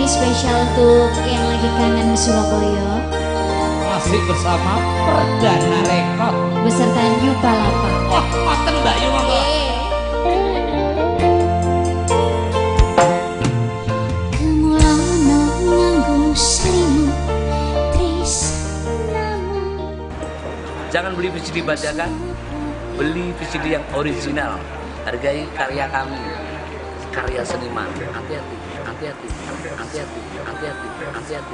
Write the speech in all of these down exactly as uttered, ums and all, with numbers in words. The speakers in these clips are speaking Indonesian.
spesial untuk yang lagi kangen Surabaya. Masih bersama Perdana Rekod beserta New Palapa. Wah, maten Mbak Yu monggo. Jangan beli V C D bajakan, beli V C D yang original. Hargai karya kami, karya seniman. Hati-hati, hati-hati, hati-hati, hati-hati, hati-hati.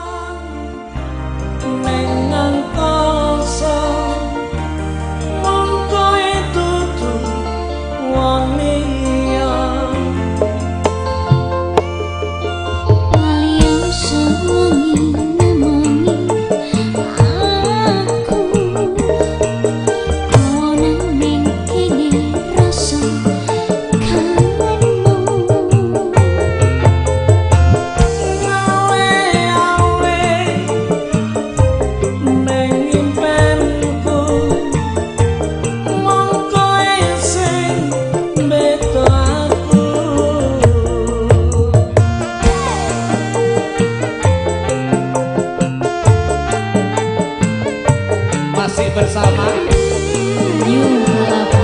Masih bersama New Palapa.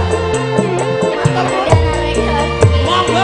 monggo.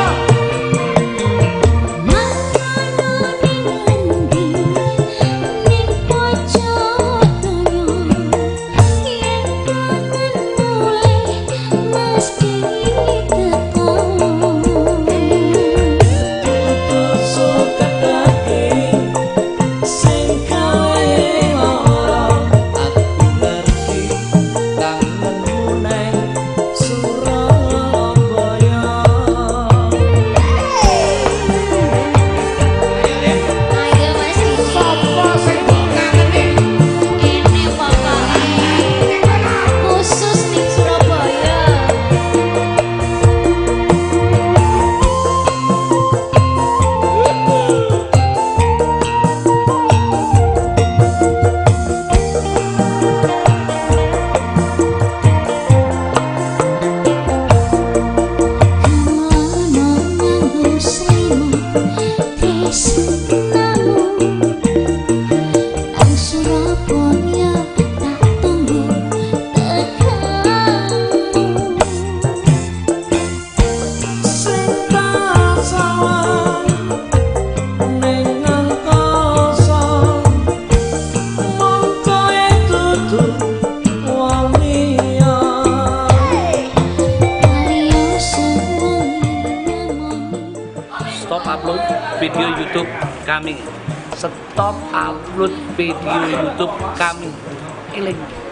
Stop upload video YouTube kami. Stop upload video YouTube kami. Eling.